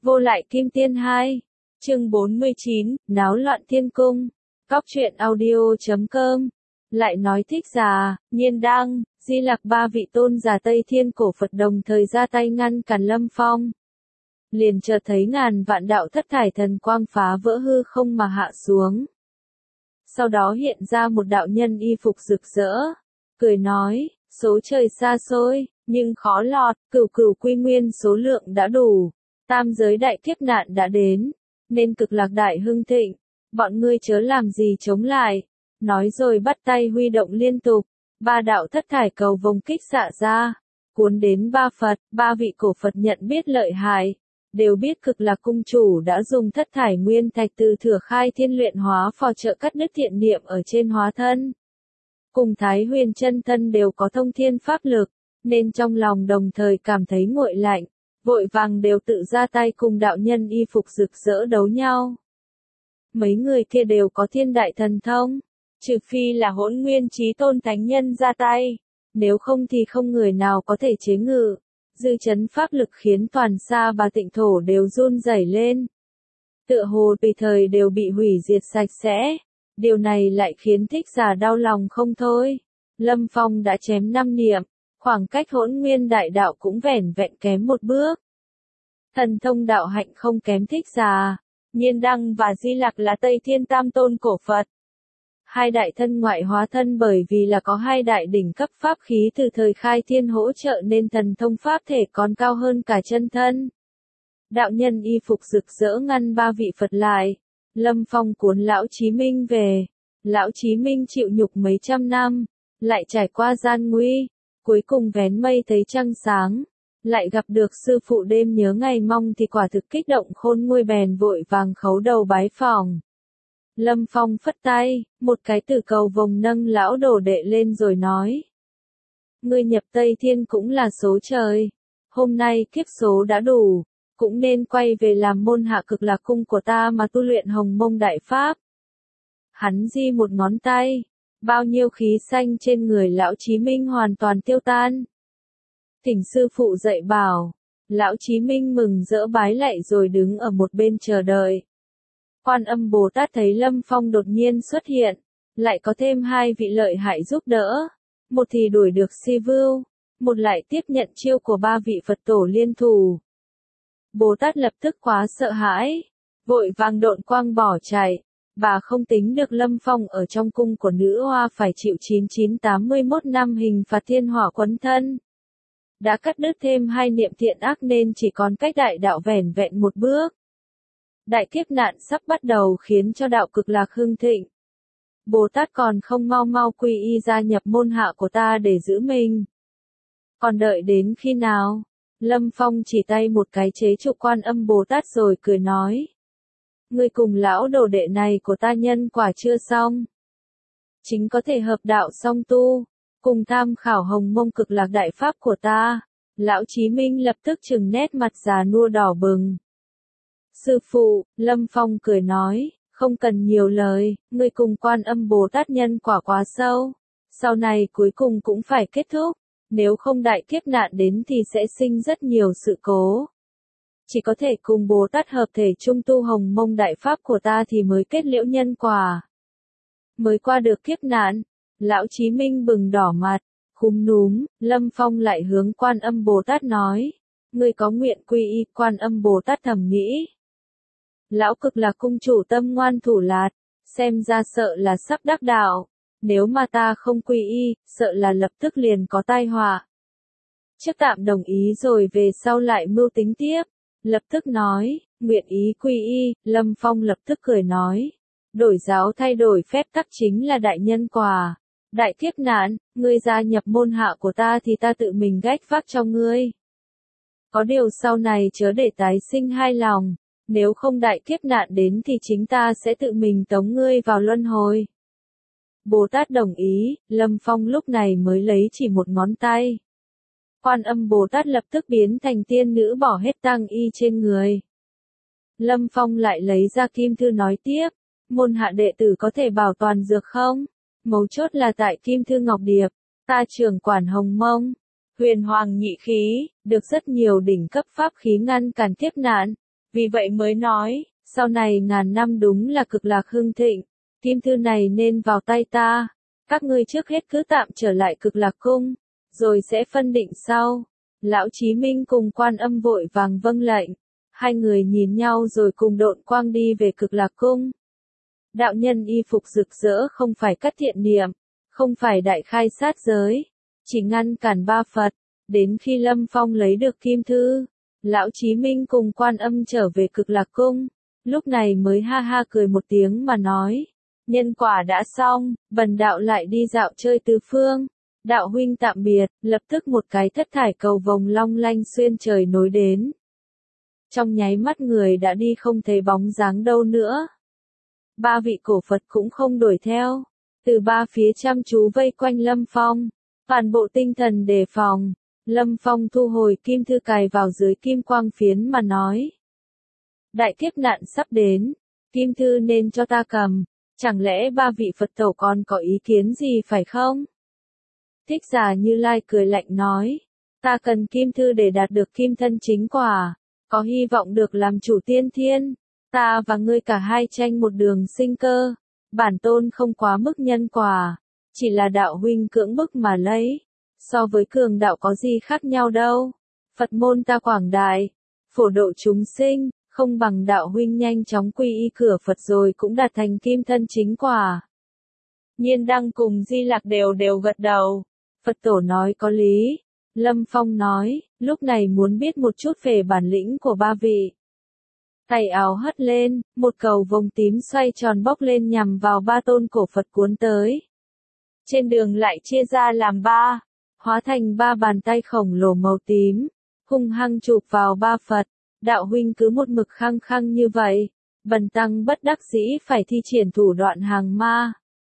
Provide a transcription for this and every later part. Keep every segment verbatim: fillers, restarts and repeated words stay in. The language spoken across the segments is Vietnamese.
Vô lại kim tiên hai. Chương bốn mươi chín, náo loạn thiên cung. Cóc truyện audio chấm com. Lại nói Thích Giả, Nhiên Đăng, Di Lặc ba vị tôn giả Tây Thiên cổ Phật đồng thời ra tay ngăn cản Lâm Phong. Liền chợt thấy ngàn vạn đạo thất thải thần quang phá vỡ hư không mà hạ xuống. Sau đó hiện ra một đạo nhân y phục rực rỡ, cười nói, số trời xa xôi, nhưng khó lọt, cửu cửu quy nguyên số lượng đã đủ, tam giới đại kiếp nạn đã đến, nên cực lạc đại hưng thịnh, bọn ngươi chớ làm gì chống lại. Nói rồi bắt tay huy động liên tục, ba đạo thất thải cầu vồng kích xạ ra, cuốn đến ba Phật, ba vị cổ Phật nhận biết lợi hại, đều biết cực lạc cung chủ đã dùng thất thải nguyên thạch từ thừa khai thiên luyện hóa phò trợ cắt đứt thiện niệm ở trên hóa thân. Cùng Thái Huyền chân thân đều có thông thiên pháp lực, nên trong lòng đồng thời cảm thấy nguội lạnh, vội vàng đều tự ra tay cùng đạo nhân y phục rực rỡ đấu nhau. Mấy người kia đều có thiên đại thần thông, trừ phi là Hỗn Nguyên Chí Tôn thánh nhân ra tay, nếu không thì không người nào có thể chế ngự. Dư chấn pháp lực khiến toàn Sa Bà Tịnh thổ đều run rẩy lên. Tựa hồ tùy thời đều bị hủy diệt sạch sẽ. Điều này lại khiến Thích Giả đau lòng không thôi. Lâm Phong đã chém năm niệm, khoảng cách Hỗn Nguyên đại đạo cũng vẻn vẹn kém một bước. Thần thông đạo hạnh không kém Thích Giả, Nhiên Đăng và Di Lặc là Tây Thiên Tam Tôn cổ Phật. Hai đại thân ngoại hóa thân bởi vì là có hai đại đỉnh cấp pháp khí từ thời khai thiên hỗ trợ nên thần thông pháp thể còn cao hơn cả chân thân. Đạo nhân y phục rực rỡ ngăn ba vị Phật lại. Lâm Phong cuốn Lão Chí Minh về. Lão Chí Minh chịu nhục mấy trăm năm, lại trải qua gian nguy, cuối cùng vén mây thấy trăng sáng. Lại gặp được sư phụ đêm nhớ ngày mong thì quả thực kích động khôn nguôi bèn vội vàng khấu đầu bái phỏng. Lâm Phong phất tay, một cái từ cầu vồng nâng lão đồ đệ lên rồi nói. Ngươi nhập Tây Thiên cũng là số trời. Hôm nay kiếp số đã đủ, cũng nên quay về làm môn hạ cực lạc cung của ta mà tu luyện hồng mông đại pháp. Hắn di một ngón tay, bao nhiêu khí xanh trên người Lão Chí Minh hoàn toàn tiêu tan. Thỉnh sư phụ dạy bảo, Lão Chí Minh mừng rỡ bái lạy rồi đứng ở một bên chờ đợi. Quan Âm Bồ Tát thấy Lâm Phong đột nhiên xuất hiện, lại có thêm hai vị lợi hại giúp đỡ, một thì đuổi được Si Vưu, một lại tiếp nhận chiêu của ba vị Phật tổ liên thủ. Bồ Tát lập tức quá sợ hãi, vội vàng độn quang bỏ chạy, bà không tính được Lâm Phong ở trong cung của nữ hoa phải chịu chín chín tám mươi mốt năm hình phạt thiên hỏa quấn thân. Đã cắt đứt thêm hai niệm thiện ác nên chỉ còn cách đại đạo vẻn vẹn một bước. Đại kiếp nạn sắp bắt đầu khiến cho đạo cực lạc hưng thịnh. Bồ Tát còn không mau mau quy y gia nhập môn hạ của ta để giữ mình. Còn đợi đến khi nào? Lâm Phong chỉ tay một cái chế trụ Quan Âm Bồ Tát rồi cười nói. Ngươi cùng lão đồ đệ này của ta nhân quả chưa xong. Chính có thể hợp đạo song tu, cùng tham khảo hồng mông cực lạc đại pháp của ta. Lão Chí Minh lập tức trừng nét mặt già nua đỏ bừng. Sư phụ, Lâm Phong cười nói, không cần nhiều lời, ngươi cùng Quan Âm Bồ Tát nhân quả quá sâu, sau này cuối cùng cũng phải kết thúc, nếu không đại kiếp nạn đến thì sẽ sinh rất nhiều sự cố. Chỉ có thể cùng Bồ Tát hợp thể chung tu hồng mông đại pháp của ta thì mới kết liễu nhân quả. Mới qua được kiếp nạn, Lão Chí Minh bừng đỏ mặt, khúm núm, Lâm Phong lại hướng Quan Âm Bồ Tát nói, ngươi có nguyện quy y. Quan Âm Bồ Tát thầm nghĩ. Lão cực lạc cung chủ tâm ngoan thủ lạt, xem ra sợ là sắp đắc đạo, nếu mà ta không quy y, sợ là lập tức liền có tai họa. Trước tạm đồng ý rồi về sau lại mưu tính tiếp, lập tức nói, nguyện ý quy y. Lâm Phong lập tức cười nói, đổi giáo thay đổi phép tắc chính là đại nhân quả, đại kiếp nạn, ngươi gia nhập môn hạ của ta thì ta tự mình gánh vác cho ngươi. Có điều sau này chớ để tái sinh hai lòng. Nếu không đại kiếp nạn đến thì chính ta sẽ tự mình tống ngươi vào luân hồi. Bồ Tát đồng ý, Lâm Phong lúc này mới lấy chỉ một ngón tay. Quan Âm Bồ Tát lập tức biến thành tiên nữ bỏ hết tang y trên người. Lâm Phong lại lấy ra kim thư nói tiếp, môn hạ đệ tử có thể bảo toàn dược không? Mấu chốt là tại kim thư ngọc điệp, ta trưởng quản hồng mông, huyền hoàng nhị khí, được rất nhiều đỉnh cấp pháp khí ngăn cản kiếp nạn. Vì vậy mới nói, sau này ngàn năm đúng là cực lạc hưng thịnh, kim thư này nên vào tay ta, các ngươi trước hết cứ tạm trở lại cực lạc cung, rồi sẽ phân định sau. Lão Chí Minh cùng Quan Âm vội vàng vâng lệnh, hai người nhìn nhau rồi cùng độn quang đi về cực lạc cung. Đạo nhân y phục rực rỡ không phải cắt thiện niệm, không phải đại khai sát giới, chỉ ngăn cản ba Phật, đến khi Lâm Phong lấy được kim thư, Lão Chí Minh cùng Quan Âm trở về cực lạc cung, lúc này mới ha ha cười một tiếng mà nói, nhân quả đã xong, bần đạo lại đi dạo chơi tứ phương. Đạo huynh tạm biệt, lập tức một cái thất thải cầu vồng long lanh xuyên trời nối đến. Trong nháy mắt người đã đi không thấy bóng dáng đâu nữa. Ba vị cổ Phật cũng không đuổi theo. Từ ba phía chăm chú vây quanh Lâm Phong. Toàn bộ tinh thần đề phòng. Lâm Phong thu hồi kim thư cài vào dưới kim quang phiến mà nói. Đại kiếp nạn sắp đến. Kim thư nên cho ta cầm. Chẳng lẽ ba vị Phật tổ còn có ý kiến gì phải không? Thích Giả Như Lai cười lạnh nói, ta cần kim thư để đạt được kim thân chính quả, có hy vọng được làm chủ tiên thiên, ta và ngươi cả hai tranh một đường sinh cơ, bản tôn không quá mức nhân quả, chỉ là đạo huynh cưỡng bức mà lấy, so với cường đạo có gì khác nhau đâu, Phật môn ta quảng đại, phổ độ chúng sinh, không bằng đạo huynh nhanh chóng quy y cửa Phật rồi cũng đạt thành kim thân chính quả. Nhiên Đăng cùng Di Lạc đều đều gật đầu. Phật tổ nói có lý. Lâm Phong nói, lúc này muốn biết một chút về bản lĩnh của ba vị. Tay áo hất lên, một cầu vồng tím xoay tròn bốc lên nhằm vào ba tôn cổ Phật cuốn tới. Trên đường lại chia ra làm ba, hóa thành ba bàn tay khổng lồ màu tím, hung hăng chụp vào ba Phật. Đạo huynh cứ một mực khăng khăng như vậy, bần tăng bất đắc dĩ phải thi triển thủ đoạn hàng ma.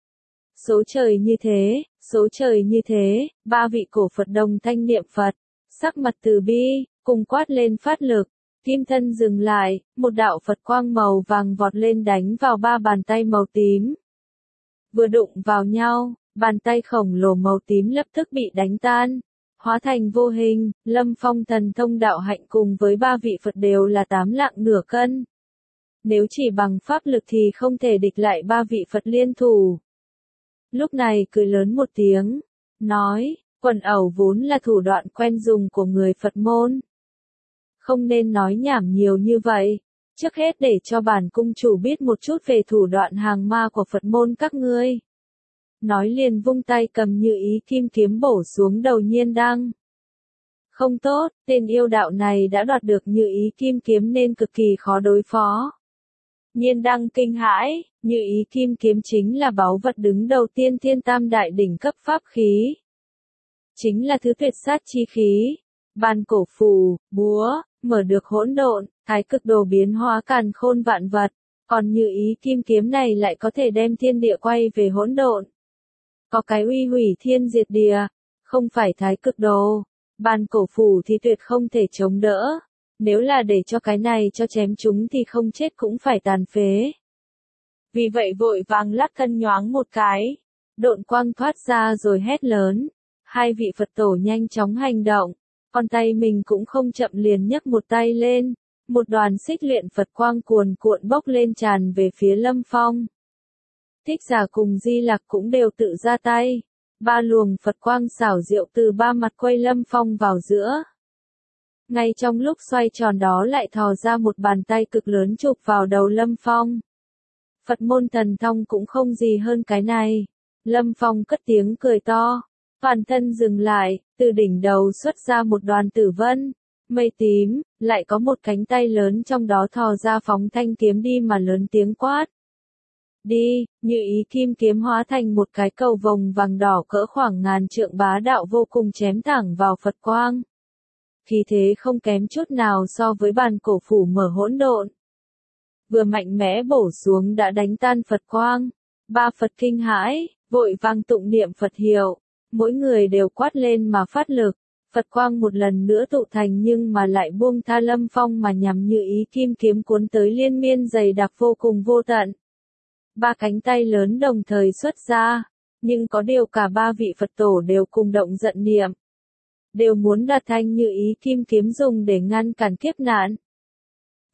Số trời như thế, số trời như thế, ba vị cổ Phật đồng thanh niệm Phật, sắc mặt từ bi, cùng quát lên phát lực, kim thân dừng lại, một đạo Phật quang màu vàng vọt lên đánh vào ba bàn tay màu tím. Vừa đụng vào nhau, bàn tay khổng lồ màu tím lập tức bị đánh tan, hóa thành vô hình. Lâm Phong thần thông đạo hạnh cùng với ba vị Phật đều là tám lạng nửa cân. Nếu chỉ bằng pháp lực thì không thể địch lại ba vị Phật liên thủ. Lúc này cười lớn một tiếng, nói, quần ẩu vốn là thủ đoạn quen dùng của người Phật môn. Không nên nói nhảm nhiều như vậy, trước hết để cho bản cung chủ biết một chút về thủ đoạn hàng ma của Phật môn các ngươi. Nói liền vung tay cầm Như Ý kim kiếm bổ xuống đầu Nhiên Đăng. Không tốt, tên yêu đạo này đã đoạt được Như Ý kim kiếm nên cực kỳ khó đối phó. Nhiên Đăng kinh hãi, Như Ý kim kiếm chính là báu vật đứng đầu tiên thiên tam đại đỉnh cấp pháp khí. Chính là thứ tuyệt sát chi khí. Bàn cổ phù, búa, mở được hỗn độn, thái cực đồ biến hóa càn khôn vạn vật. Còn Như Ý kim kiếm này lại có thể đem thiên địa quay về hỗn độn. Có cái uy hủy thiên diệt địa, không phải thái cực đồ. Bàn cổ phù thì tuyệt không thể chống đỡ. Nếu là để cho cái này cho chém chúng thì không chết cũng phải tàn phế. Vì vậy vội vàng lắc thân nhoáng một cái, độn quang thoát ra rồi hét lớn. Hai vị Phật tổ nhanh chóng hành động, con tay mình cũng không chậm liền nhấc một tay lên, một đoàn xích luyện Phật quang cuồn cuộn bốc lên tràn về phía Lâm Phong. Thích Giả cùng Di Lạc cũng đều tự ra tay, ba luồng Phật quang xảo diệu từ ba mặt quay Lâm Phong vào giữa. Ngay trong lúc xoay tròn đó lại thò ra một bàn tay cực lớn chụp vào đầu Lâm Phong. Phật môn thần thông cũng không gì hơn cái này. Lâm Phong cất tiếng cười to, toàn thân dừng lại, từ đỉnh đầu xuất ra một đoàn tử vân, mây tím, lại có một cánh tay lớn trong đó thò ra phóng thanh kiếm đi mà lớn tiếng quát. Đi, Như Ý kim kiếm hóa thành một cái cầu vồng vàng đỏ cỡ khoảng ngàn trượng bá đạo vô cùng chém thẳng vào Phật quang. Khí thế không kém chút nào so với bàn cổ phủ mở hỗn độn. Vừa mạnh mẽ bổ xuống đã đánh tan Phật quang. Ba Phật kinh hãi, vội vang tụng niệm Phật hiệu. Mỗi người đều quát lên mà phát lực. Phật quang một lần nữa tụ thành nhưng mà lại buông tha Lâm Phong mà nhằm Như Ý kim kiếm cuốn tới liên miên dày đặc vô cùng vô tận. Ba cánh tay lớn đồng thời xuất ra. Nhưng có điều cả ba vị Phật tổ đều cùng động giận niệm. Đều muốn đạt thành Như Ý kim kiếm dùng để ngăn cản kiếp nạn.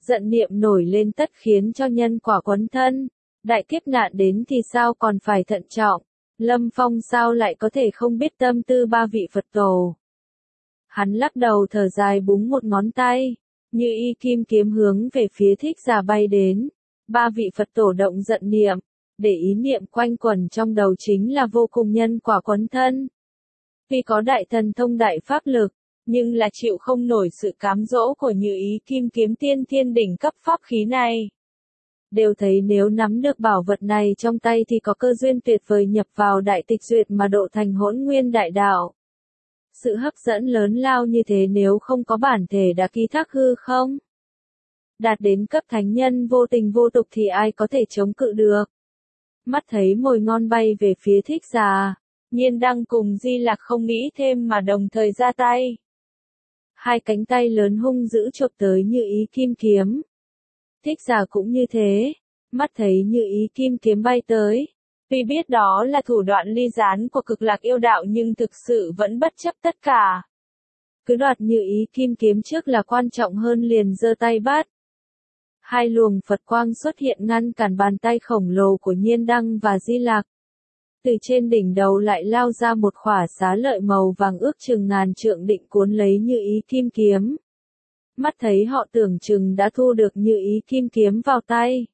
Giận niệm nổi lên tất khiến cho nhân quả quấn thân. Đại kiếp nạn đến thì sao còn phải thận trọng. Lâm Phong sao lại có thể không biết tâm tư ba vị Phật tổ. Hắn lắc đầu thở dài búng một ngón tay. Như ý kim kiếm hướng về phía Thích Giả bay đến. Ba vị Phật tổ động giận niệm. Để ý niệm quanh quẩn trong đầu chính là vô cùng nhân quả quấn thân. Tuy có đại thần thông đại pháp lực, nhưng là chịu không nổi sự cám dỗ của Như ý kim kiếm tiên thiên đỉnh cấp pháp khí này. Đều thấy nếu nắm được bảo vật này trong tay thì có cơ duyên tuyệt vời nhập vào đại tịch duyệt mà độ thành hỗn nguyên đại đạo. Sự hấp dẫn lớn lao như thế nếu không có bản thể đã ký thác hư không? Đạt đến cấp thánh nhân vô tình vô tục thì ai có thể chống cự được? Mắt thấy mồi ngon bay về phía Thích Giả, Nhiên Đăng cùng Di Lặc không nghĩ thêm mà đồng thời ra tay. Hai cánh tay lớn hung dữ chộp tới Như ý kim kiếm. Thích Giả cũng như thế, mắt thấy Như ý kim kiếm bay tới. Tuy biết đó là thủ đoạn ly gián của Cực Lạc yêu đạo nhưng thực sự vẫn bất chấp tất cả. Cứ đoạt Như ý kim kiếm trước là quan trọng hơn liền giơ tay bắt. Hai luồng Phật quang xuất hiện ngăn cản bàn tay khổng lồ của Nhiên Đăng và Di Lặc. Từ trên đỉnh đầu lại lao ra một khỏa xá lợi màu vàng ước chừng ngàn trượng định cuốn lấy Như ý kim kiếm. Mắt thấy họ tưởng chừng đã thu được Như ý kim kiếm vào tay.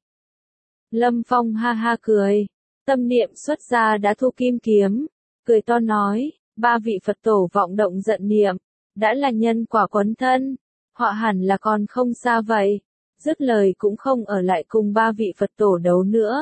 Lâm Phong ha ha cười, tâm niệm xuất ra đã thu kim kiếm, cười to nói, ba vị Phật tổ vọng động giận niệm, đã là nhân quả quấn thân, họ hẳn là còn không xa vậy. Dứt lời cũng không ở lại cùng ba vị Phật tổ đấu nữa.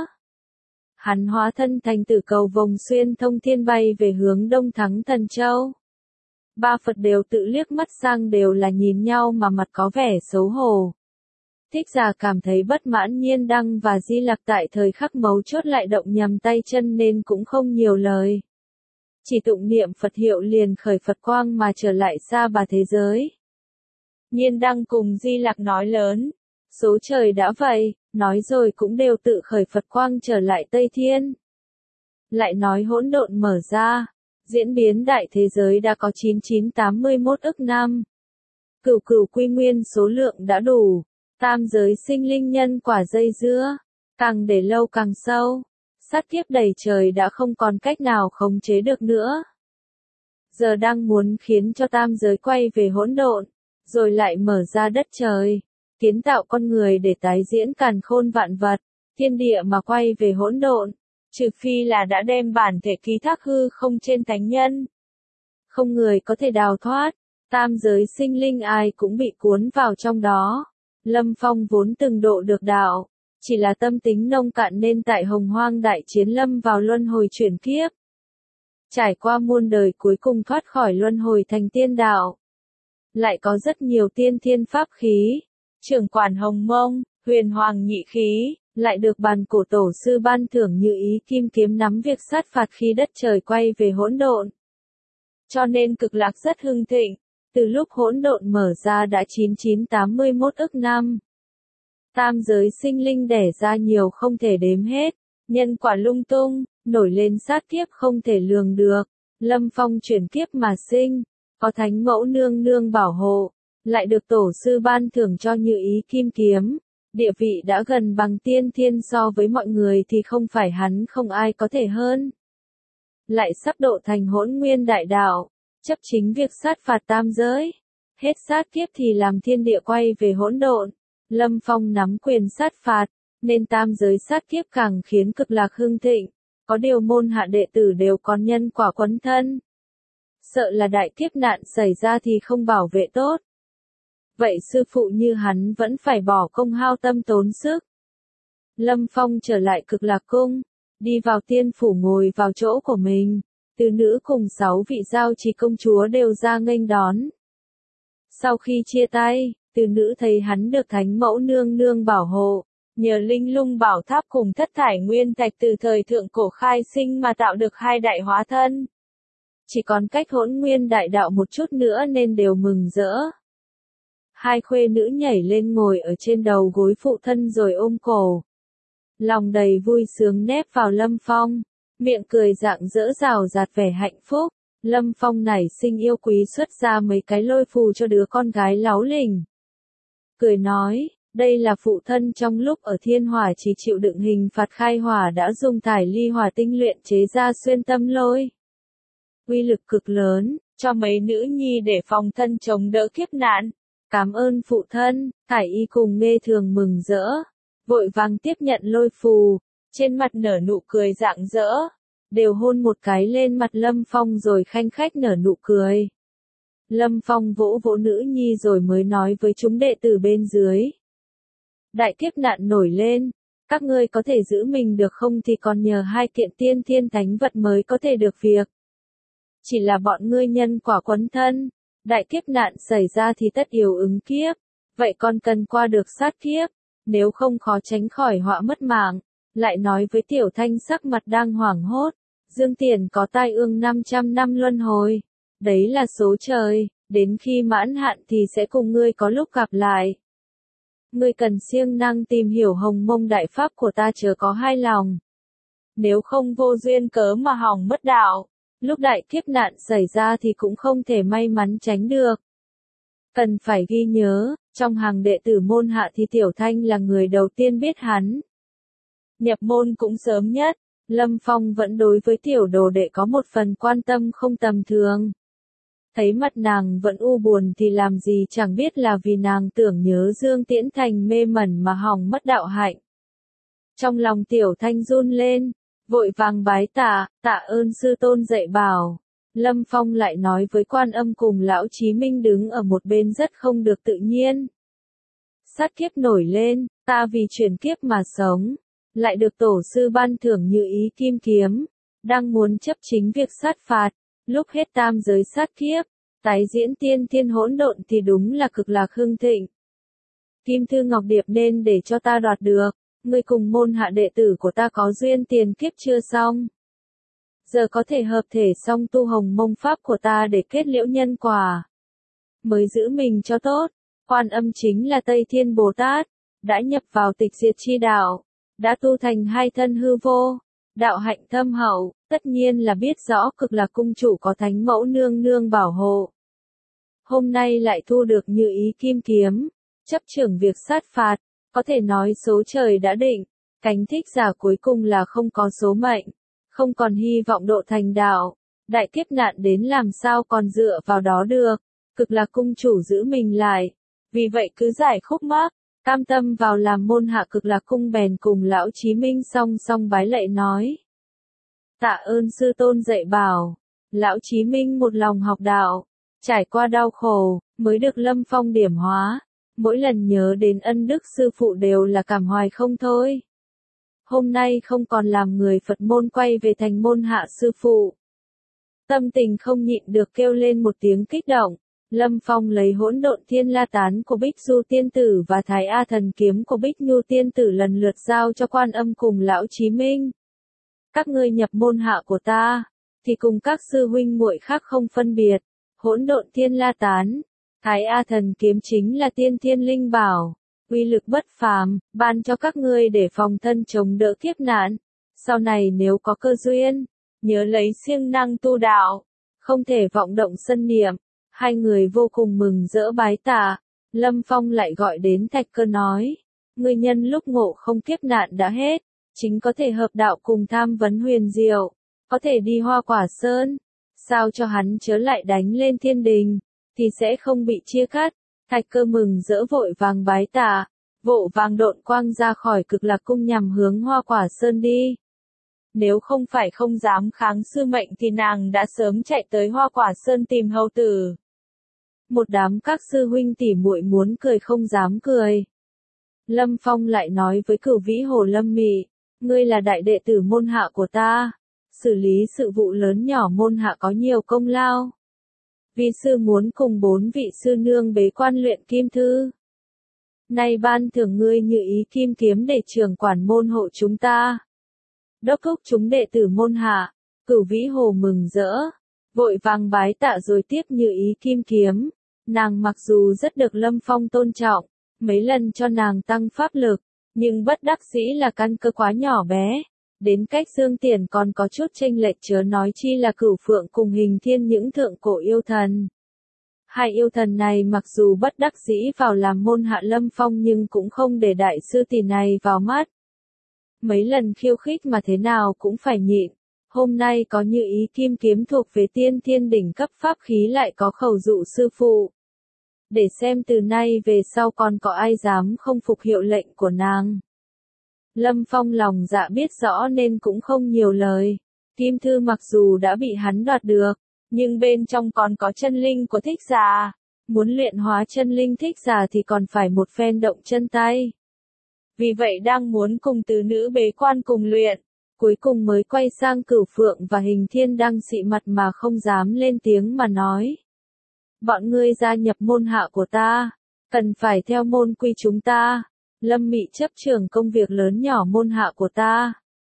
Hắn hóa thân thành tử cầu vòng xuyên thông thiên bay về hướng đông thắng Thần Châu. Ba Phật đều tự liếc mắt sang đều là nhìn nhau mà mặt có vẻ xấu hổ. Thích Giả cảm thấy bất mãn Nhiên Đăng và Di Lặc tại thời khắc mấu chốt lại động nhầm tay chân nên cũng không nhiều lời. Chỉ tụng niệm Phật hiệu liền khởi Phật quang mà trở lại xa bà thế giới. Nhiên Đăng cùng Di Lặc nói lớn. Số trời đã vậy, nói rồi cũng đều tự khởi Phật quang trở lại Tây Thiên. Lại nói hỗn độn mở ra, diễn biến đại thế giới đã có chín nghìn chín trăm tám mươi mốt ức năm. Cửu cửu quy nguyên số lượng đã đủ, tam giới sinh linh nhân quả dây dưa, càng để lâu càng sâu, sát kiếp đầy trời đã không còn cách nào khống chế được nữa. Giờ đang muốn khiến cho tam giới quay về hỗn độn, rồi lại mở ra đất trời. Kiến tạo con người để tái diễn càn khôn vạn vật, thiên địa mà quay về hỗn độn, trừ phi là đã đem bản thể ký thác hư không trên thánh nhân. Không người có thể đào thoát, tam giới sinh linh ai cũng bị cuốn vào trong đó. Lâm Phong vốn từng độ được đạo, chỉ là tâm tính nông cạn nên tại Hồng Hoang đại chiến lâm vào luân hồi chuyển kiếp. Trải qua muôn đời cuối cùng thoát khỏi luân hồi thành tiên đạo. Lại có rất nhiều tiên thiên pháp khí. Trưởng quản Hồng Mông, huyền hoàng nhị khí, lại được bàn cổ tổ sư ban thưởng Như ý kim kiếm nắm việc sát phạt khi đất trời quay về hỗn độn. Cho nên Cực Lạc rất hưng thịnh, từ lúc hỗn độn mở ra đã chín nghìn chín trăm tám mươi mốt ức năm. Tam giới sinh linh đẻ ra nhiều không thể đếm hết, nhân quả lung tung, nổi lên sát kiếp không thể lường được. Lâm Phong chuyển kiếp mà sinh, có thánh mẫu nương nương bảo hộ. Lại được tổ sư ban thưởng cho Như ý kim kiếm, địa vị đã gần bằng tiên thiên so với mọi người thì không phải hắn không ai có thể hơn. Lại sắp độ thành hỗn nguyên đại đạo, chấp chính việc sát phạt tam giới, hết sát kiếp thì làm thiên địa quay về hỗn độn. Lâm Phong nắm quyền sát phạt, nên tam giới sát kiếp càng khiến Cực Lạc hưng thịnh, có điều môn hạ đệ tử đều còn nhân quả quấn thân. Sợ là đại kiếp nạn xảy ra thì không bảo vệ tốt. Vậy sư phụ như hắn vẫn phải bỏ công hao tâm tốn sức. Lâm Phong trở lại Cực Lạc cung, đi vào tiên phủ ngồi vào chỗ của mình, từ nữ cùng sáu vị giao trì công chúa đều ra nghênh đón. Sau khi chia tay, từ nữ thấy hắn được thánh mẫu nương nương bảo hộ, nhờ linh lung bảo tháp cùng thất thải nguyên thạch từ thời thượng cổ khai sinh mà tạo được hai đại hóa thân. Chỉ còn cách hỗn nguyên đại đạo một chút nữa nên đều mừng rỡ. Hai khuê nữ nhảy lên ngồi ở trên đầu gối phụ thân rồi ôm cổ. Lòng đầy vui sướng nép vào Lâm Phong, miệng cười rạng rỡ rào rạt vẻ hạnh phúc. Lâm Phong nảy sinh yêu quý xuất ra mấy cái lôi phù cho đứa con gái láu lỉnh. Cười nói, Đây là phụ thân trong lúc ở thiên hỏa chỉ chịu đựng hình phạt khai hỏa đã dùng thải ly hỏa tinh luyện chế ra xuyên tâm lôi. Uy lực cực lớn, cho mấy nữ nhi để phòng thân chống đỡ kiếp nạn. Cảm ơn phụ thân, thải y cùng nghe thường mừng rỡ. Vội vàng tiếp nhận lôi phù, trên mặt nở nụ cười rạng rỡ. Đều hôn một cái lên mặt Lâm Phong rồi khanh khách nở nụ cười. Lâm Phong vỗ vỗ nữ nhi rồi mới nói với chúng đệ tử bên dưới. Đại kiếp nạn nổi lên, các ngươi có thể giữ mình được không thì còn nhờ hai kiện tiên thiên thánh vật mới có thể được việc. Chỉ là bọn ngươi nhân quả quấn thân, đại kiếp nạn xảy ra thì tất yếu ứng kiếp, vậy còn cần qua được sát kiếp, nếu không khó tránh khỏi họa mất mạng. Lại nói với Tiểu Thanh sắc mặt đang hoảng hốt, Dương Tiền có tai ương năm trăm năm luân hồi, đấy là số trời, đến khi mãn hạn thì sẽ cùng ngươi có lúc gặp lại. Ngươi cần siêng năng tìm hiểu hồng mông đại pháp của ta chớ có hai lòng. Nếu không vô duyên cớ mà hỏng mất đạo, lúc đại kiếp nạn xảy ra thì cũng không thể may mắn tránh được. Cần phải ghi nhớ, trong hàng đệ tử môn hạ thì Tiểu Thanh là người đầu tiên biết hắn. Nhập môn cũng sớm nhất, Lâm Phong vẫn đối với tiểu đồ đệ có một phần quan tâm không tầm thường. Thấy mặt nàng vẫn u buồn thì làm gì chẳng biết là vì nàng tưởng nhớ Dương Tiễn Thành mê mẩn mà hỏng mất đạo hạnh. Trong lòng Tiểu Thanh run lên, vội vàng bái tạ, tạ ơn sư tôn dạy bảo. Lâm Phong lại nói với Quan Âm cùng Lão Chí Minh đứng ở một bên rất không được tự nhiên. Sát kiếp nổi lên, ta vì chuyển kiếp mà sống, lại được tổ sư ban thưởng như ý kim kiếm, đang muốn chấp chính việc sát phạt, lúc hết tam giới sát kiếp, tái diễn tiên thiên hỗn độn thì đúng là cực lạc hưng thịnh. Kim Thư Ngọc Điệp nên để cho ta đoạt được, ngươi cùng môn hạ đệ tử của ta có duyên tiền kiếp chưa xong. Giờ có thể hợp thể song tu hồng mông pháp của ta để kết liễu nhân quả. Mới giữ mình cho tốt, Quan Âm chính là Tây Thiên Bồ Tát, đã nhập vào tịch diệt chi đạo, đã tu thành hai thân hư vô, đạo hạnh thâm hậu, tất nhiên là biết rõ cực lạc cung chủ có thánh mẫu nương nương bảo hộ. Hôm nay lại thu được như ý kim kiếm, chấp trưởng việc sát phạt, có thể nói số trời đã định, cánh thích giả cuối cùng là không có số mệnh, không còn hy vọng độ thành đạo, đại kiếp nạn đến làm sao còn dựa vào đó được, cực lạc cung chủ giữ mình lại, vì vậy cứ giải khúc mắc, cam tâm vào làm môn hạ cực lạc cung bèn cùng Lão Chí Minh song song bái lạy nói. Tạ ơn sư tôn dạy bảo, Lão Chí Minh một lòng học đạo, trải qua đau khổ, mới được Lâm Phong điểm hóa, mỗi lần nhớ đến ân đức sư phụ đều là cảm hoài không thôi. Hôm nay không còn làm người Phật môn quay về thành môn hạ sư phụ. Tâm tình không nhịn được kêu lên một tiếng kích động, Lâm Phong lấy hỗn độn thiên la tán của Bích Du Tiên Tử và Thái A Thần Kiếm của Bích Nhu Tiên Tử lần lượt giao cho Quan Âm cùng Lão Chí Minh. Các ngươi nhập môn hạ của ta, thì cùng các sư huynh muội khác không phân biệt, hỗn độn thiên la tán, Thái A Thần Kiếm chính là tiên thiên linh bảo, uy lực bất phàm, ban cho các ngươi để phòng thân chống đỡ kiếp nạn. Sau này nếu có cơ duyên, nhớ lấy siêng năng tu đạo, không thể vọng động sân niệm. Hai người vô cùng mừng rỡ bái tạ. Lâm Phong lại gọi đến Thạch Cơ nói, ngươi nhân lúc ngộ không kiếp nạn đã hết, chính có thể hợp đạo cùng tham vấn huyền diệu, có thể đi Hoa Quả Sơn, sao cho hắn chớ lại đánh lên thiên đình, thì sẽ không bị chia cắt. Thạch Cơ mừng rỡ vội vàng bái tạ, vội vàng độn quang ra khỏi cực lạc cung nhằm hướng Hoa Quả Sơn đi. Nếu không phải không dám kháng sư mệnh thì nàng đã sớm chạy tới Hoa Quả Sơn tìm hầu tử. Một đám các sư huynh tỷ muội muốn cười không dám cười. Lâm Phong lại nói với Cửu Vĩ Hồ Lâm Mị, ngươi là đại đệ tử môn hạ của ta, xử lý sự vụ lớn nhỏ môn hạ có nhiều công lao. Vi sư muốn cùng bốn vị sư nương bế quan luyện kim thư. Nay ban thưởng ngươi như ý kim kiếm để trưởng quản môn hộ chúng ta. Đốc thúc chúng đệ tử môn hạ, Cửu Vĩ Hồ mừng rỡ, vội vàng bái tạ rồi tiếp như ý kim kiếm. Nàng mặc dù rất được Lâm Phong tôn trọng, mấy lần cho nàng tăng pháp lực, nhưng bất đắc dĩ là căn cơ quá nhỏ bé, đến cách Dương Tiền còn có chút chênh lệch chớ nói chi là Cửu Phượng cùng Hình Thiên những thượng cổ yêu thần. Hai yêu thần này mặc dù bất đắc dĩ vào làm môn hạ Lâm Phong nhưng cũng không để đại sư tỷ này vào mắt. Mấy lần khiêu khích mà thế nào cũng phải nhịn. Hôm nay có Như Ý kim kiếm thuộc về tiên thiên đỉnh cấp pháp khí lại có khẩu dụ sư phụ. Để xem từ nay về sau còn có ai dám không phục hiệu lệnh của nàng. Lâm Phong lòng dạ biết rõ nên cũng không nhiều lời. Kim thư mặc dù đã bị hắn đoạt được, nhưng bên trong còn có chân linh của Thích Giả. Muốn luyện hóa chân linh Thích Giả thì còn phải một phen động chân tay. Vì vậy đang muốn cùng tứ nữ bế quan cùng luyện, cuối cùng mới quay sang Cửu Phượng và Hình Thiên đang xị mặt mà không dám lên tiếng mà nói. Bọn ngươi gia nhập môn hạ của ta, cần phải theo môn quy chúng ta. Lâm Mị chấp trưởng công việc lớn nhỏ môn hạ của ta.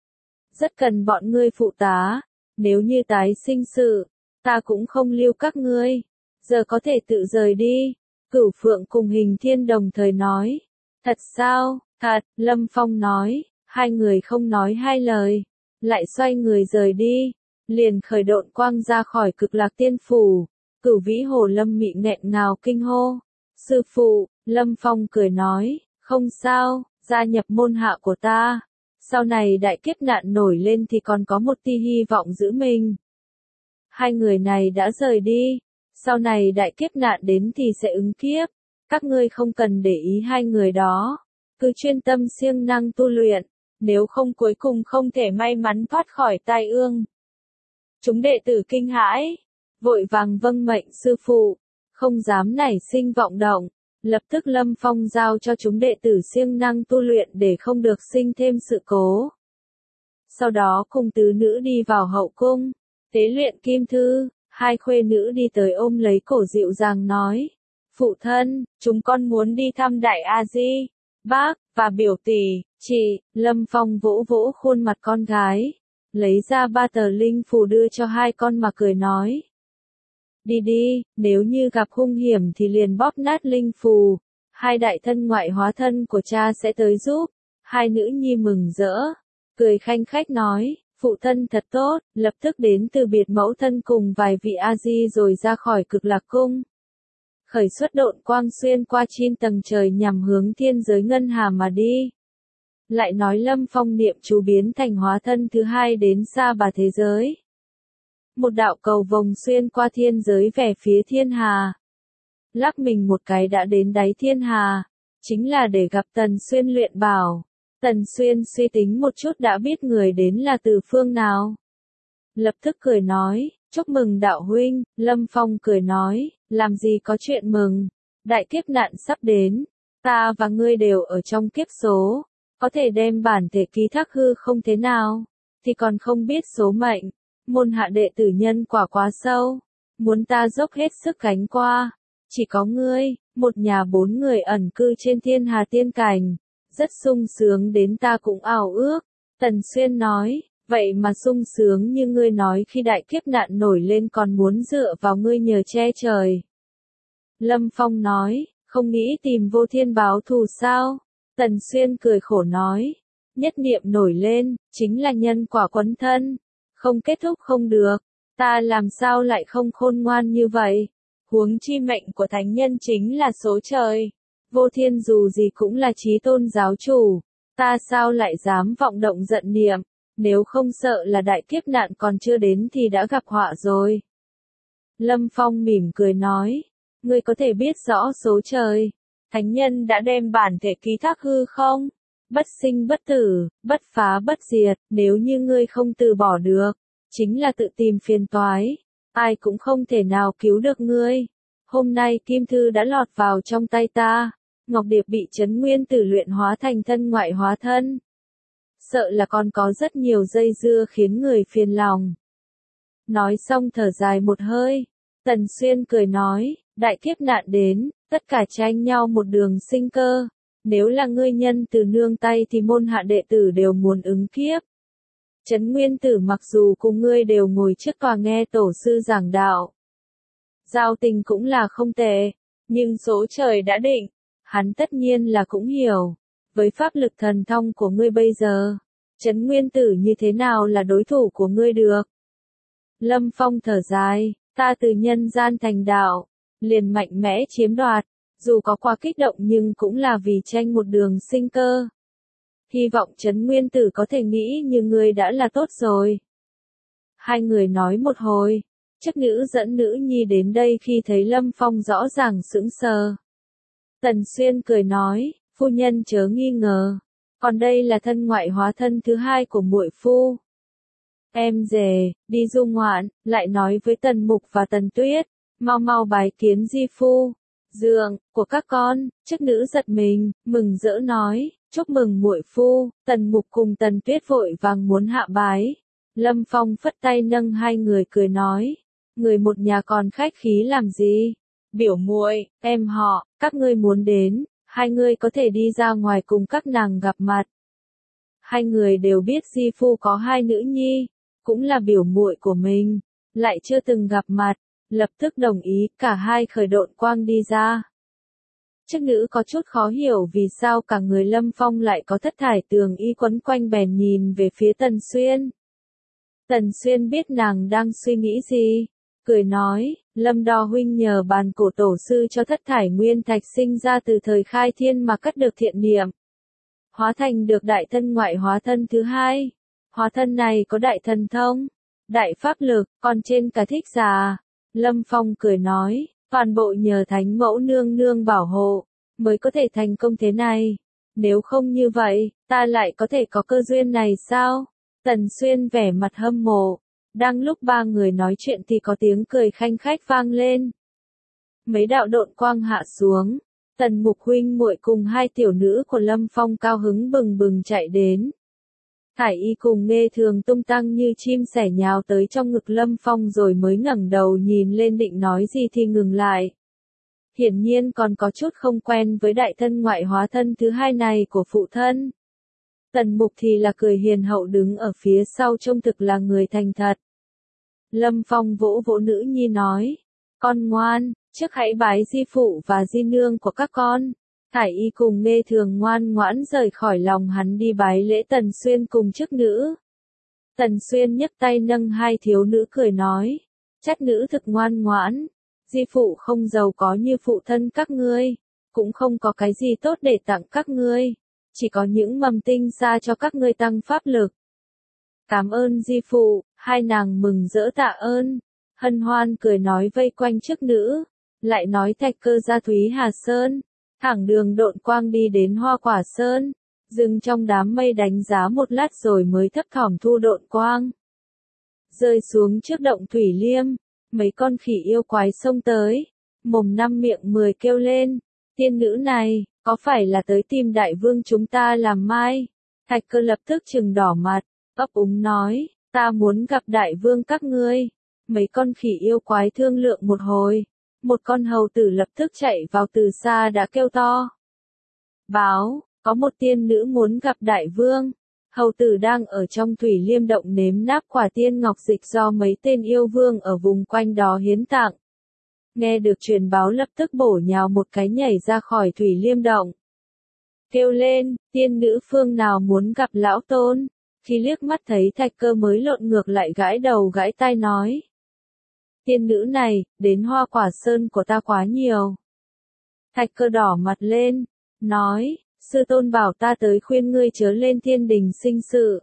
Rất cần bọn ngươi phụ tá, nếu như tái sinh sự, ta cũng không lưu các ngươi. Giờ có thể tự rời đi. Cửu Phượng cùng Hình Thiên đồng thời nói. Thật sao? Thật, Lâm Phong nói. Hai người không nói hai lời, lại xoay người rời đi, liền khởi độn quang ra khỏi Cực Lạc Tiên Phủ. Cửu Vĩ Hồ Lâm Mị nghẹn ngào kinh hô. Sư phụ, Lâm Phong cười nói, không sao, gia nhập môn hạ của ta. Sau này đại kiếp nạn nổi lên thì còn có một tia hy vọng giữ mình. Hai người này đã rời đi, sau này đại kiếp nạn đến thì sẽ ứng kiếp. Các ngươi không cần để ý hai người đó, cứ chuyên tâm siêng năng tu luyện, nếu không cuối cùng không thể may mắn thoát khỏi tai ương. Chúng đệ tử kinh hãi, vội vàng vâng mệnh sư phụ, không dám nảy sinh vọng động. Lập tức Lâm Phong giao cho chúng đệ tử siêng năng tu luyện để không được sinh thêm sự cố. Sau đó cùng tứ nữ đi vào hậu cung, tế luyện kim thư, hai khuê nữ đi tới ôm lấy cổ dịu dàng nói. Phụ thân, chúng con muốn đi thăm Đại A Di, bác, và biểu tỷ, chị. Lâm Phong vỗ vỗ khuôn mặt con gái, lấy ra ba tờ linh phù đưa cho hai con mà cười nói. Đi đi, nếu như gặp hung hiểm thì liền bóp nát linh phù, hai đại thân ngoại hóa thân của cha sẽ tới giúp. Hai nữ nhi mừng rỡ, cười khanh khách nói, phụ thân thật tốt, lập tức đến từ biệt mẫu thân cùng vài vị A-di rồi ra khỏi Cực Lạc Cung. Khởi xuất độn quang xuyên qua chín tầng trời nhằm hướng thiên giới ngân hà mà đi. Lại nói Lâm Phong niệm chú biến thành hóa thân thứ hai đến Sa Bà thế giới. Một đạo cầu vồng xuyên qua thiên giới về phía thiên hà. Lắc mình một cái đã đến đáy thiên hà, chính là để gặp Tần Xuyên luyện bảo. Tần Xuyên suy tính một chút đã biết người đến là từ phương nào. Lập tức cười nói, chúc mừng đạo huynh. Lâm Phong cười nói, làm gì có chuyện mừng, đại kiếp nạn sắp đến, ta và ngươi đều ở trong kiếp số, có thể đem bản thể ký thác hư không thế nào, thì còn không biết số mệnh, môn hạ đệ tử nhân quả quá sâu, muốn ta dốc hết sức gánh qua, chỉ có ngươi, một nhà bốn người ẩn cư trên thiên hà tiên cảnh, rất sung sướng đến ta cũng ao ước. Tần Xuyên nói, vậy mà sung sướng như ngươi nói khi đại kiếp nạn nổi lên còn muốn dựa vào ngươi nhờ che trời. Lâm Phong nói, không nghĩ tìm Vô Thiên báo thù sao? Tần Xuyên cười khổ nói, nhất niệm nổi lên, chính là nhân quả quấn thân, không kết thúc không được, ta làm sao lại không khôn ngoan như vậy? Huống chi mệnh của thánh nhân chính là số trời, Vô Thiên dù gì cũng là chí tôn giáo chủ, ta sao lại dám vọng động giận niệm, nếu không sợ là đại kiếp nạn còn chưa đến thì đã gặp họa rồi. Lâm Phong mỉm cười nói, ngươi có thể biết rõ số trời, thánh nhân đã đem bản thể ký thác hư không? Bất sinh bất tử, bất phá bất diệt, nếu như ngươi không từ bỏ được, chính là tự tìm phiền toái, ai cũng không thể nào cứu được ngươi. Hôm nay Kim Thư đã lọt vào trong tay ta, Ngọc Điệp bị Trấn Nguyên Tử luyện hóa thành thân ngoại hóa thân. Sợ là còn có rất nhiều dây dưa khiến người phiền lòng. Nói xong thở dài một hơi, Tần Xuyên cười nói, đại kiếp nạn đến, tất cả tranh nhau một đường sinh cơ, nếu là ngươi nhân từ nương tay thì môn hạ đệ tử đều muốn ứng kiếp. Trấn Nguyên Tử mặc dù cùng ngươi đều ngồi trước tòa nghe tổ sư giảng đạo, giao tình cũng là không tệ, nhưng số trời đã định, hắn tất nhiên là cũng hiểu, với pháp lực thần thông của ngươi bây giờ, Trấn Nguyên Tử như thế nào là đối thủ của ngươi được. Lâm Phong thở dài, ta từ nhân gian thành đạo, liền mạnh mẽ chiếm đoạt, dù có quá kích động nhưng cũng là vì tranh một đường sinh cơ. Hy vọng Trấn Nguyên Tử có thể nghĩ như ngươi đã là tốt rồi. Hai người nói một hồi, chức nữ dẫn nữ nhi đến đây khi thấy Lâm Phong rõ ràng sững sờ. Tần Xuyên cười nói, phu nhân chớ nghi ngờ, còn đây là thân ngoại hóa thân thứ hai của muội phu. Em rể, đi du ngoạn, lại nói với Tần Mục và Tần Tuyết, mau mau bái kiến di phu, dượng của các con. Chức nữ giật mình, mừng rỡ nói, chúc mừng muội phu. Tần Mục cùng Tần Tuyết vội vàng muốn hạ bái. Lâm Phong phất tay nâng hai người cười nói, người một nhà còn khách khí làm gì? Biểu muội, em họ, các ngươi muốn đến, hai người có thể đi ra ngoài cùng các nàng gặp mặt. Hai người đều biết di phu có hai nữ nhi, cũng là biểu muội của mình, lại chưa từng gặp mặt, lập tức đồng ý, cả hai khởi độn quang đi ra. Chức nữ có chút khó hiểu vì sao cả người Lâm Phong lại có thất thải tường y quấn quanh, bèn nhìn về phía Tần Xuyên. Tần Xuyên biết nàng đang suy nghĩ gì, cười nói, Lâm Đo huynh nhờ bàn cổ tổ sư cho thất thải nguyên thạch sinh ra từ thời khai thiên mà cắt được thiện niệm, hóa thành được đại thân ngoại hóa thân thứ hai. Hóa thân này có đại thần thông, đại pháp lực, còn trên cả thích giả. Lâm Phong cười nói, toàn bộ nhờ Thánh Mẫu nương nương bảo hộ, mới có thể thành công thế này. Nếu không như vậy, ta lại có thể có cơ duyên này sao? Tần Xuyên vẻ mặt hâm mộ. Đang lúc ba người nói chuyện thì có tiếng cười khanh khách vang lên. Mấy đạo độn quang hạ xuống, Tần Mục huynh muội cùng hai tiểu nữ của Lâm Phong cao hứng bừng bừng chạy đến. Thải y cùng Nghê Thường tung tăng như chim sẻ nhào tới trong ngực Lâm Phong rồi mới ngẩng đầu nhìn lên định nói gì thì ngừng lại. Hiển nhiên còn có chút không quen với đại thân ngoại hóa thân thứ hai này của phụ thân. Tần Mục thì là cười hiền hậu đứng ở phía sau, trông thực là người thành thật. Lâm Phong vỗ vỗ nữ nhi nói, con ngoan, trước hãy bái di phụ và di nương của các con. Thải y cùng Nghê Thường ngoan ngoãn rời khỏi lòng hắn đi bái lễ Tần Xuyên cùng chức nữ. Tần Xuyên nhấc tay nâng hai thiếu nữ cười nói, chất nữ thực ngoan ngoãn, di phụ không giàu có như phụ thân các ngươi, cũng không có cái gì tốt để tặng các ngươi, chỉ có những mầm tinh ra cho các ngươi tăng pháp lực. Cảm ơn di phụ. Hai nàng mừng rỡ tạ ơn, hân hoan cười nói vây quanh chức nữ, lại nói Thạch Cơ ra Thúy Hà Sơn. Thẳng đường độn quang đi đến Hoa Quả Sơn, dừng trong đám mây đánh giá một lát rồi mới thấp thỏm thu độn quang. Rơi xuống trước động Thủy Liêm, mấy con khỉ yêu quái xông tới, mồm năm miệng mười kêu lên, tiên nữ này, có phải là tới tìm đại vương chúng ta làm mai? Thạch Cơ lập tức trừng đỏ mặt, ấp úng nói, ta muốn gặp đại vương các ngươi. Mấy con khỉ yêu quái thương lượng một hồi. Một con hầu tử lập tức chạy vào từ xa đã kêu to. Báo, có một tiên nữ muốn gặp đại vương. Hầu tử đang ở trong Thủy Liêm động nếm náp quả tiên ngọc dịch do mấy tên yêu vương ở vùng quanh đó hiến tặng. Nghe được truyền báo lập tức bổ nhào một cái nhảy ra khỏi Thủy Liêm động. Kêu lên, tiên nữ phương nào muốn gặp lão tôn. Khi liếc mắt thấy Thạch Cơ mới lộn ngược lại gãi đầu gãi tai nói. Tiên nữ này, đến Hoa Quả Sơn của ta quá nhiều. Thạch Cơ đỏ mặt lên, nói, sư tôn bảo ta tới khuyên ngươi chớ lên thiên đình sinh sự.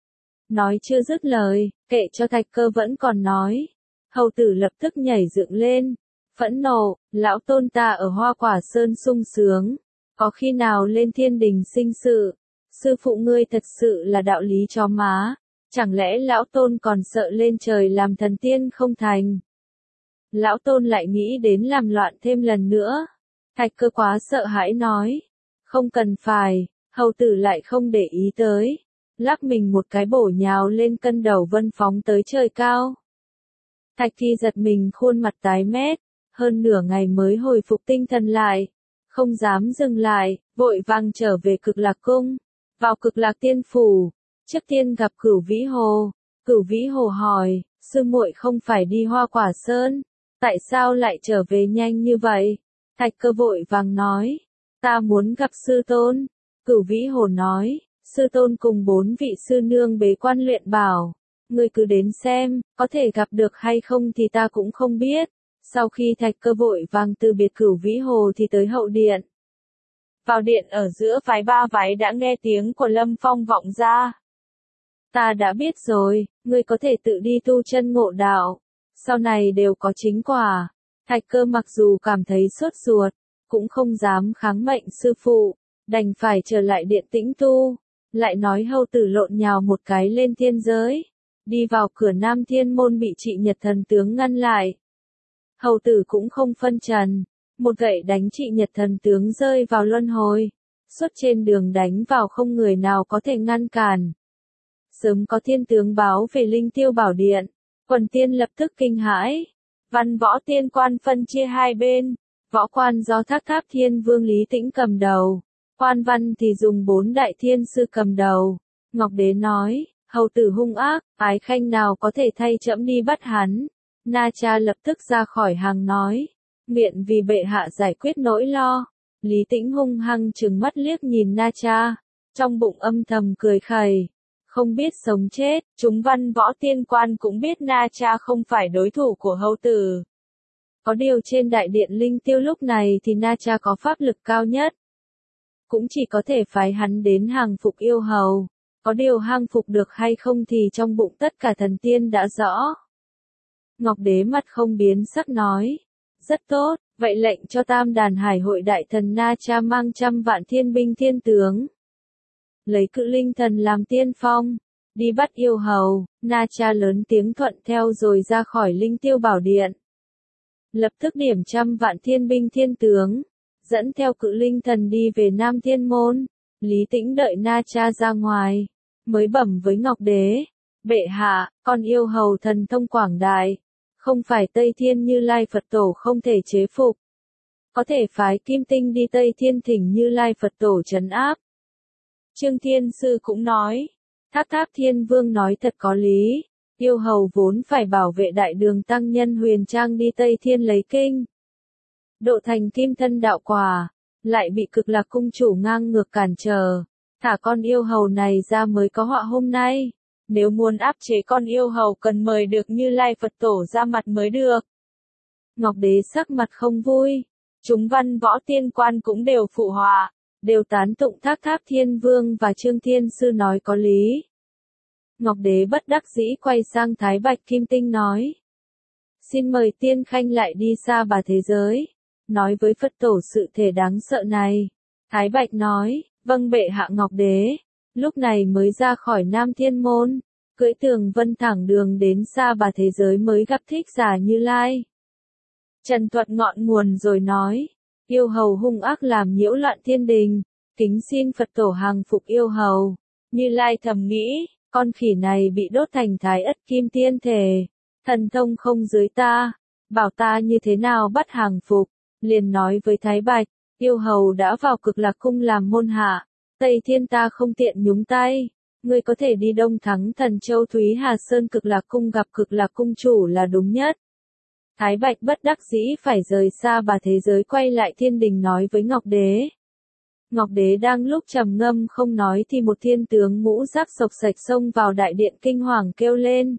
Nói chưa dứt lời, kệ cho Thạch Cơ vẫn còn nói. Hầu tử lập tức nhảy dựng lên, phẫn nộ, lão tôn ta ở Hoa Quả Sơn sung sướng, có khi nào lên thiên đình sinh sự? Sư phụ ngươi thật sự là đạo lý chó má, chẳng lẽ lão tôn còn sợ lên trời làm thần tiên không thành? Lão tôn lại nghĩ đến làm loạn thêm lần nữa. Thạch Cơ quá sợ hãi nói, không cần phải. Hầu tử lại không để ý tới, lắc mình một cái bổ nhào lên cân đầu vân phóng tới trời cao. Thạch Thi giật mình khuôn mặt tái mét, hơn nửa ngày mới hồi phục tinh thần lại, không dám dừng lại, vội vàng trở về Cực Lạc cung. Vào Cực Lạc tiên phủ, trước tiên gặp Cửu Vĩ Hồ. Cửu Vĩ Hồ hỏi, sư muội không phải đi Hoa Quả Sơn, tại sao lại trở về nhanh như vậy? Thạch Cơ vội vàng nói, ta muốn gặp sư tôn. Cửu Vĩ Hồ nói, sư tôn cùng bốn vị sư nương bế quan luyện bảo, ngươi cứ đến xem, có thể gặp được hay không thì ta cũng không biết. Sau khi Thạch Cơ vội vàng từ biệt Cửu Vĩ Hồ thì tới hậu điện. Vào điện ở giữa phái ba phái đã nghe tiếng của Lâm Phong vọng ra. Ta đã biết rồi, ngươi có thể tự đi tu chân ngộ đạo, sau này đều có chính quả. Thạch Cơ mặc dù cảm thấy sốt ruột, cũng không dám kháng mệnh sư phụ, đành phải trở lại điện tĩnh tu. Lại nói hầu tử lộn nhào một cái lên thiên giới, đi vào cửa Nam Thiên môn bị Trị Nhật Thần tướng ngăn lại. Hầu tử cũng không phân trần, một gậy đánh Trị Nhật Thần tướng rơi vào luân hồi, suốt trên đường đánh vào không người nào có thể ngăn cản. Sớm có thiên tướng báo về Linh Tiêu Bảo Điện, quần tiên lập tức kinh hãi. Văn võ tiên quan phân chia hai bên, võ quan do Thác Tháp Thiên Vương Lý Tĩnh cầm đầu, quan văn thì dùng bốn đại thiên sư cầm đầu. Ngọc Đế nói, hầu tử hung ác, ái khanh nào có thể thay trẫm đi bắt hắn. Na Cha lập tức ra khỏi hàng nói, nguyện vì bệ hạ giải quyết nỗi lo. Lý Tĩnh hung hăng trừng mắt liếc nhìn Na Cha, trong bụng âm thầm cười khẩy, không biết sống chết. Chúng văn võ tiên quan cũng biết Na Cha không phải đối thủ của hầu tử. Có điều trên đại điện Linh Tiêu lúc này thì Na Cha có pháp lực cao nhất, cũng chỉ có thể phái hắn đến hàng phục yêu hầu. Có điều hàng phục được hay không thì trong bụng tất cả thần tiên đã rõ. Ngọc Đế mặt không biến sắc nói, rất tốt, vậy lệnh cho Tam Đàn Hải hội đại thần Na Cha mang trăm vạn thiên binh thiên tướng, lấy Cự Linh Thần làm tiên phong, đi bắt yêu hầu. Na Cha lớn tiếng thuận theo rồi ra khỏi Linh Tiêu Bảo Điện. Lập tức điểm trăm vạn thiên binh thiên tướng, dẫn theo Cự Linh Thần đi về Nam Thiên môn. Lý Tĩnh đợi Na Cha ra ngoài, mới bẩm với Ngọc Đế, bệ hạ, con yêu hầu thần thông quảng đại, không phải Tây Thiên Như Lai Phật Tổ không thể chế phục. Có thể phái Kim Tinh đi Tây Thiên thỉnh Như Lai Phật Tổ trấn áp. Trương Thiên Sư cũng nói, Thác Tháp Thiên Vương nói thật có lý, yêu hầu vốn phải bảo vệ đại đường tăng nhân Huyền Trang đi Tây Thiên lấy kinh, độ thành kim thân đạo quả, lại bị Cực Lạc cung chủ ngang ngược cản trở, thả con yêu hầu này ra mới có họa hôm nay. Nếu muốn áp chế con yêu hầu cần mời được Như Lai Phật Tổ ra mặt mới được. Ngọc Đế sắc mặt không vui, chúng văn võ tiên quan cũng đều phụ họa, đều tán tụng Thác Tháp Thiên Vương và Trương Thiên Sư nói có lý. Ngọc Đế bất đắc dĩ quay sang Thái Bạch Kim Tinh nói, xin mời tiên khanh lại đi xa bà thế giới, nói với Phật Tổ sự thể đáng sợ này. Thái Bạch nói, vâng bệ hạ. Ngọc Đế lúc này mới ra khỏi Nam Thiên môn, cưỡi tường vân thẳng đường đến xa bà thế giới mới gặp Thích Giả Như Lai. Trần thuật ngọn nguồn rồi nói, yêu hầu hung ác làm nhiễu loạn thiên đình, kính xin Phật Tổ hàng phục yêu hầu. Như Lai thầm nghĩ, con khỉ này bị đốt thành Thái Ất Kim Tiên thể, thần thông không dưới ta, bảo ta như thế nào bắt hàng phục. Liền nói với Thái Bạch, yêu hầu đã vào Cực Lạc cung làm môn hạ, Tây Thiên ta không tiện nhúng tay, ngươi có thể đi Đông Thắng Thần Châu Thúy Hà Sơn Cực Lạc cung gặp Cực Lạc cung chủ là đúng nhất. Thái Bạch bất đắc dĩ phải rời xa bà thế giới quay lại thiên đình nói với Ngọc Đế. Ngọc Đế đang lúc trầm ngâm không nói thì một thiên tướng ngũ giác sộc sạch xông vào đại điện kinh hoàng kêu lên.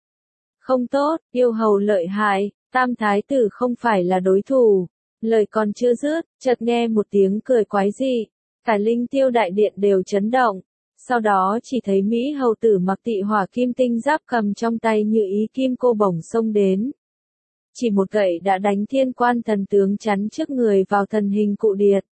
Không tốt, yêu hầu lợi hại, Tam Thái tử không phải là đối thủ. Lời còn chưa dứt, chợt nghe một tiếng cười quái dị, cả Linh Tiêu đại điện đều chấn động. Sau đó chỉ thấy Mỹ hầu tử mặc Tị Hỏa Kim Tinh giáp cầm trong tay như ý kim cô bổng xông đến. Chỉ một gậy đã đánh thiên quan thần tướng chắn trước người vào thần hình cụ điệt.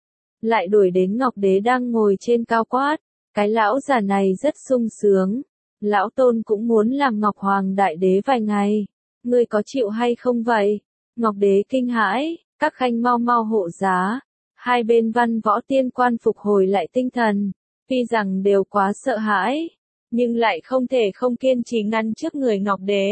Lại đuổi đến Ngọc Đế đang ngồi trên cao quát, cái lão già này rất sung sướng. Lão Tôn cũng muốn làm Ngọc Hoàng Đại Đế vài ngày, ngươi có chịu hay không vậy? Ngọc Đế kinh hãi, các khanh mau mau hộ giá. Hai bên văn võ tiên quan phục hồi lại tinh thần, tuy rằng đều quá sợ hãi, nhưng lại không thể không kiên trì ngăn trước người Ngọc Đế.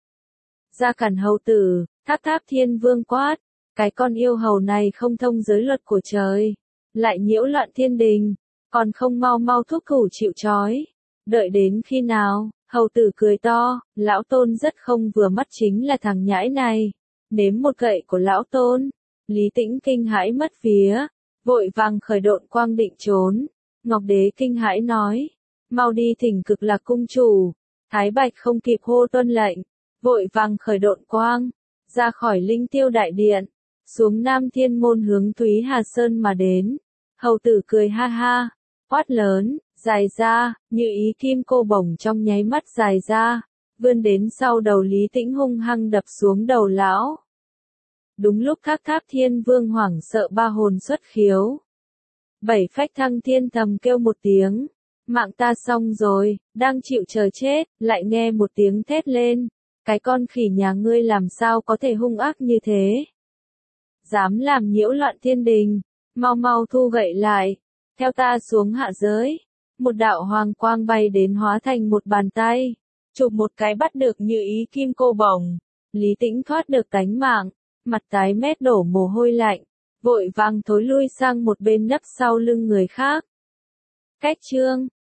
Gia Cản hầu tử, Thác Tháp Thiên Vương quát, cái con yêu hầu này không thông giới luật của trời, lại nhiễu loạn thiên đình, còn không mau mau thúc thủ chịu trói. Đợi đến khi nào? Hầu tử cười to, lão Tôn rất không vừa mắt chính là thằng nhãi này. Nếm một gậy của lão Tôn. Lý Tĩnh kinh hãi mất vía, vội vàng khởi độn quang định trốn. Ngọc Đế kinh hãi nói, mau đi thỉnh Cực Lạc cung chủ. Thái Bạch không kịp hô tuân lệnh, vội vàng khởi độn quang, ra khỏi Linh Tiêu đại điện, xuống Nam Thiên môn hướng Thúy Hà Sơn mà đến. Hầu tử cười ha ha, quát lớn, dài ra, như ý kim cô bổng trong nháy mắt dài ra, vươn đến sau đầu Lý Tĩnh hung hăng đập xuống đầu lão. Đúng lúc Thác Tháp Thiên Vương hoảng sợ ba hồn xuất khiếu. Bảy phách thăng thiên thầm kêu một tiếng, mạng ta xong rồi, đang chịu chờ chết, lại nghe một tiếng thét lên, cái con khỉ nhà ngươi làm sao có thể hung ác như thế? Dám làm nhiễu loạn thiên đình, mau mau thu gậy lại, theo ta xuống hạ giới. Một đạo hoàng quang bay đến hóa thành một bàn tay, chụp một cái bắt được như ý kim cô bổng. Lý Tĩnh thoát được tánh mạng, mặt tái mét đổ mồ hôi lạnh, vội vàng thối lui sang một bên nấp sau lưng người khác. Cách chương